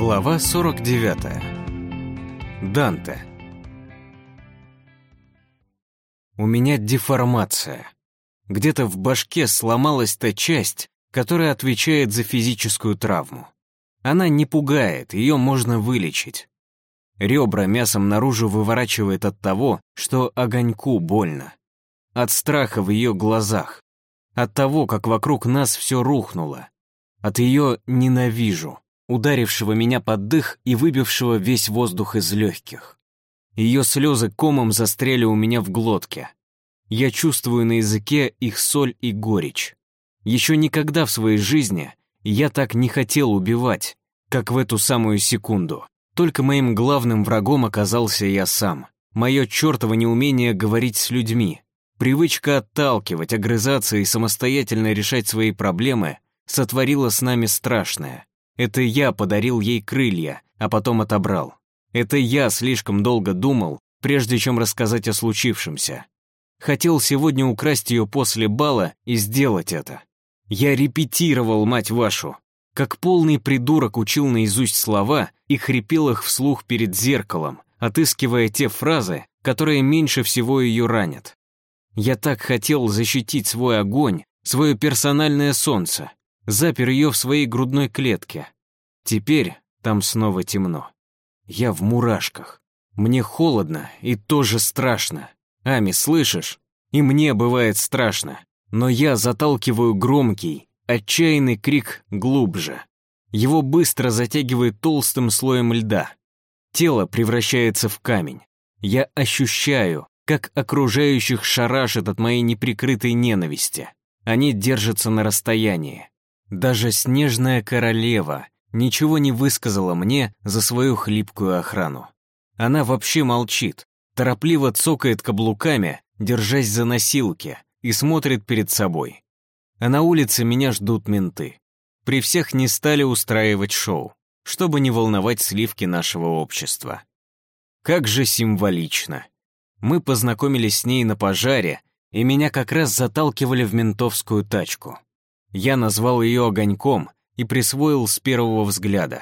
Глава 49. Данте. У меня деформация. Где-то в башке сломалась та часть, которая отвечает за физическую травму. Она не пугает, ее можно вылечить. Ребра мясом наружу выворачивает от того, что огоньку больно. От страха в ее глазах. От того, как вокруг нас все рухнуло. От ее «ненавижу», ударившего меня под дых и выбившего весь воздух из легких. Ее слезы комом застряли у меня в глотке. Я чувствую на языке их соль и горечь. Еще никогда в своей жизни я так не хотел убивать, как в эту самую секунду. Только моим главным врагом оказался я сам. Мое чертово неумение говорить с людьми. Привычка отталкивать, огрызаться и самостоятельно решать свои проблемы сотворила с нами страшное. Это я подарил ей крылья, а потом отобрал. Это я слишком долго думал, прежде чем рассказать о случившемся. Хотел сегодня украсть ее после бала и сделать это. Я репетировал, мать вашу. Как полный придурок учил наизусть слова и хрипел их вслух перед зеркалом, отыскивая те фразы, которые меньше всего ее ранят. Я так хотел защитить свой огонь, свое персональное солнце. Запер ее в своей грудной клетке. Теперь там снова темно. Я в мурашках. Мне холодно и тоже страшно. Ами, слышишь? И мне бывает страшно. Но я заталкиваю громкий, отчаянный крик глубже. Его быстро затягивает толстым слоем льда. Тело превращается в камень. Я ощущаю, как окружающих шарашит от моей неприкрытой ненависти. Они держатся на расстоянии. Даже снежная королева ничего не высказала мне за свою хлипкую охрану. Она вообще молчит, торопливо цокает каблуками, держась за носилки, и смотрит перед собой. А на улице меня ждут менты. При всех не стали устраивать шоу, чтобы не волновать сливки нашего общества. Как же символично. Мы познакомились с ней на пожаре, и меня как раз заталкивали в ментовскую тачку. Я назвал ее огоньком и присвоил с первого взгляда.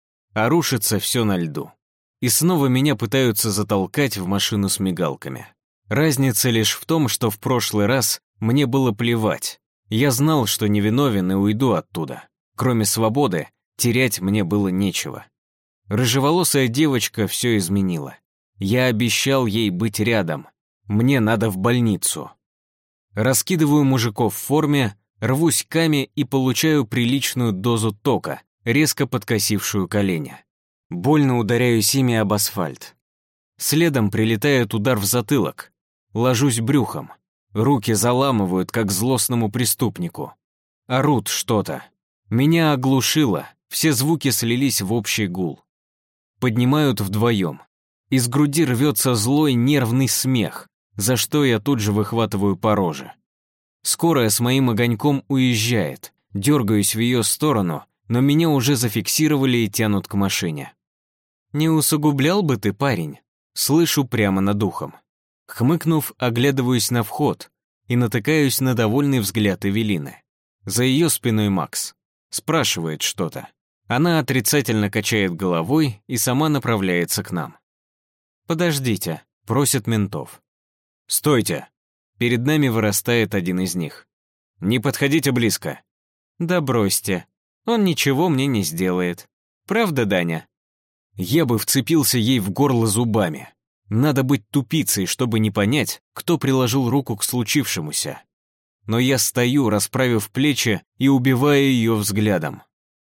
А рушится все на льду. И снова меня пытаются затолкать в машину с мигалками. Разница лишь в том, что в прошлый раз мне было плевать. Я знал, что невиновен и уйду оттуда. Кроме свободы, терять мне было нечего. Рыжеволосая девочка все изменила. Я обещал ей быть рядом. Мне надо в больницу. Раскидываю мужиков в форме, рвусь к Аме и получаю приличную дозу тока, резко подкосившую колени. Больно ударяюсь ими об асфальт. Следом прилетает удар в затылок. Ложусь брюхом. Руки заламывают, как злостному преступнику. Орут что-то. Меня оглушило, все звуки слились в общий гул. Поднимают вдвоем. Из груди рвется злой нервный смех, за что я тут же выхватываю по роже. Скорая с моим огоньком уезжает, дергаюсь в ее сторону, но меня уже зафиксировали и тянут к машине. «Не усугублял бы ты, парень?» Слышу прямо над ухом. Хмыкнув, оглядываюсь на вход и натыкаюсь на довольный взгляд Эвелины. За ее спиной Макс. Спрашивает что-то. Она отрицательно качает головой и сама направляется к нам. «Подождите», — просит ментов. «Стойте!» Перед нами вырастает один из них. «Не подходите близко». «Да бросьте, он ничего мне не сделает. Правда, Даня?» Я бы вцепился ей в горло зубами. Надо быть тупицей, чтобы не понять, кто приложил руку к случившемуся. Но я стою, расправив плечи и убиваю ее взглядом.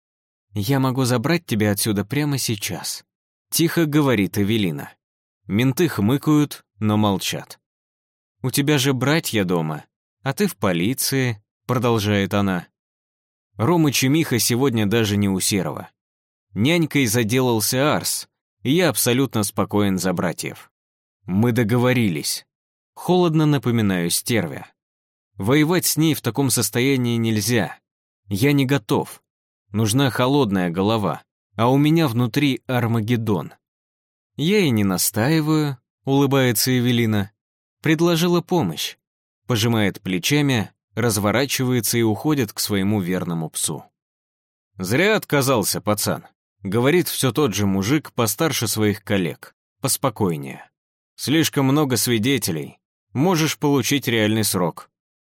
«Я могу забрать тебя отсюда прямо сейчас», — тихо говорит Эвелина. Менты хмыкают, но молчат. «У тебя же братья дома, а ты в полиции», — продолжает она. Рома Чемиха сегодня даже не у Серова. Нянькой заделался Арс, и я абсолютно спокоен за братьев. Мы договорились. Холодно напоминаю стерве. Воевать с ней в таком состоянии нельзя. Я не готов. Нужна холодная голова, а у меня внутри Армагеддон. Я и не настаиваю, улыбается Эвелина. Предложила помощь. Пожимает плечами, разворачивается и уходит к своему верному псу. Зря отказался, пацан. Говорит все тот же мужик, постарше своих коллег, поспокойнее. Слишком много свидетелей. Можешь получить реальный срок.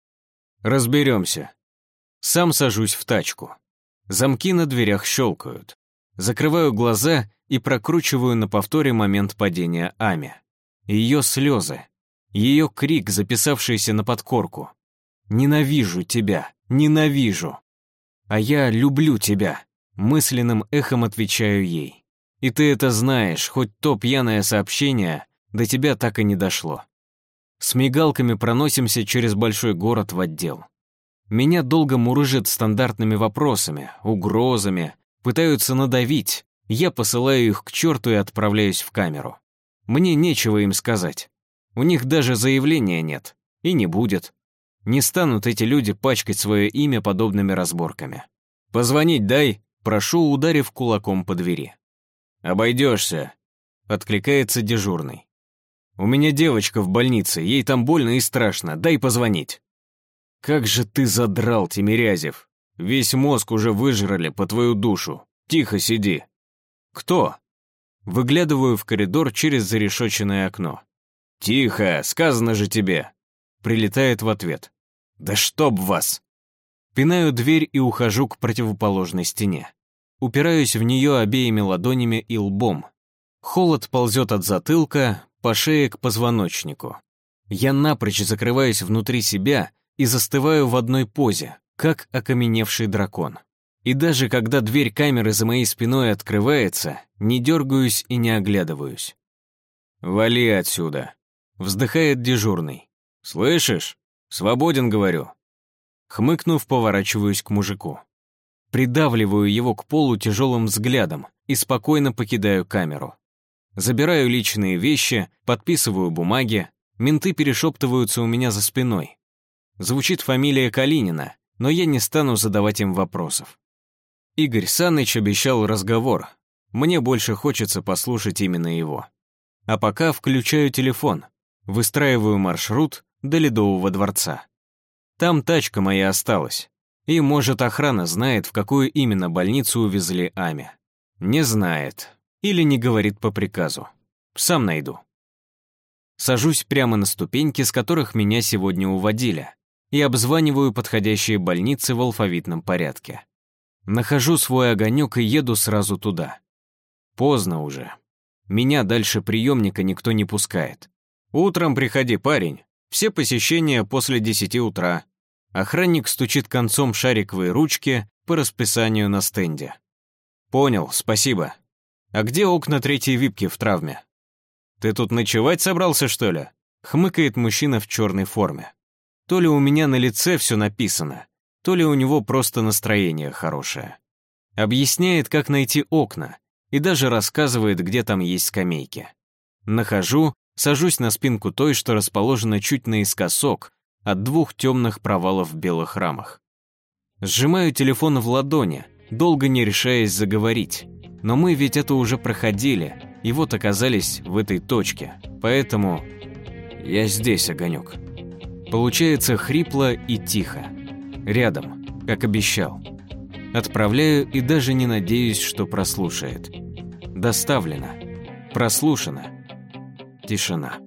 Разберемся. Сам сажусь в тачку. Замки на дверях щелкают. Закрываю глаза и прокручиваю на повторе момент падения Ами. Ее слезы. Ее крик, записавшийся на подкорку. «Ненавижу тебя! Ненавижу!» «А я люблю тебя!» Мысленным эхом отвечаю ей. «И ты это знаешь, хоть то пьяное сообщение до тебя так и не дошло». С мигалками проносимся через большой город в отдел. Меня долго мурыжат стандартными вопросами, угрозами, пытаются надавить. Я посылаю их к черту и отправляюсь в камеру. Мне нечего им сказать. У них даже заявления нет. И не будет. Не станут эти люди пачкать свое имя подобными разборками. «Позвонить дай», прошу, ударив кулаком по двери. «Обойдешься», — откликается дежурный. «У меня девочка в больнице, ей там больно и страшно, дай позвонить». «Как же ты задрал, Тимирязев! Весь мозг уже выжрали по твою душу. Тихо сиди». «Кто?» Выглядываю в коридор через зарешоченное окно. «Тихо, сказано же тебе!» Прилетает в ответ. «Да чтоб вас!» Пинаю дверь и ухожу к противоположной стене. Упираюсь в нее обеими ладонями и лбом. Холод ползет от затылка, по шее к позвоночнику. Я напрочь закрываюсь внутри себя и застываю в одной позе, как окаменевший дракон. И даже когда дверь камеры за моей спиной открывается, не дергаюсь и не оглядываюсь. «Вали отсюда», — вздыхает дежурный. «Слышишь? Свободен, говорю». Хмыкнув, поворачиваюсь к мужику. Придавливаю его к полу тяжелым взглядом и спокойно покидаю камеру. Забираю личные вещи, подписываю бумаги, менты перешептываются у меня за спиной. Звучит фамилия Калинина, но я не стану задавать им вопросов. Игорь Саныч обещал разговор. Мне больше хочется послушать именно его. А пока включаю телефон, выстраиваю маршрут до Ледового дворца. Там тачка моя осталась. И, может, охрана знает, в какую именно больницу увезли Ами. Не знает. Или не говорит по приказу. Сам найду. Сажусь прямо на ступеньки, с которых меня сегодня уводили, и обзваниваю подходящие больницы в алфавитном порядке. Нахожу свой огонек и еду сразу туда. Поздно уже. Меня дальше приемника никто не пускает. «Утром приходи, парень. Все посещения после 10 утра». Охранник стучит концом шариковой ручки по расписанию на стенде. «Понял, спасибо. А где окна третьей випки в травме?» «Ты тут ночевать собрался, что ли?» Хмыкает мужчина в черной форме. То ли у меня на лице все написано, то ли у него просто настроение хорошее. Объясняет, как найти окна, и даже рассказывает, где там есть скамейки. Нахожу, сажусь на спинку той, что расположена чуть наискосок от двух темных провалов в белых рамах. Сжимаю телефон в ладони, долго не решаясь заговорить. Но мы ведь это уже проходили, и вот оказались в этой точке. Поэтому я здесь, огонек. Получается хрипло и тихо. Рядом, как обещал. Отправляю и даже не надеюсь, что прослушает. Доставлено. Прослушано. Тишина.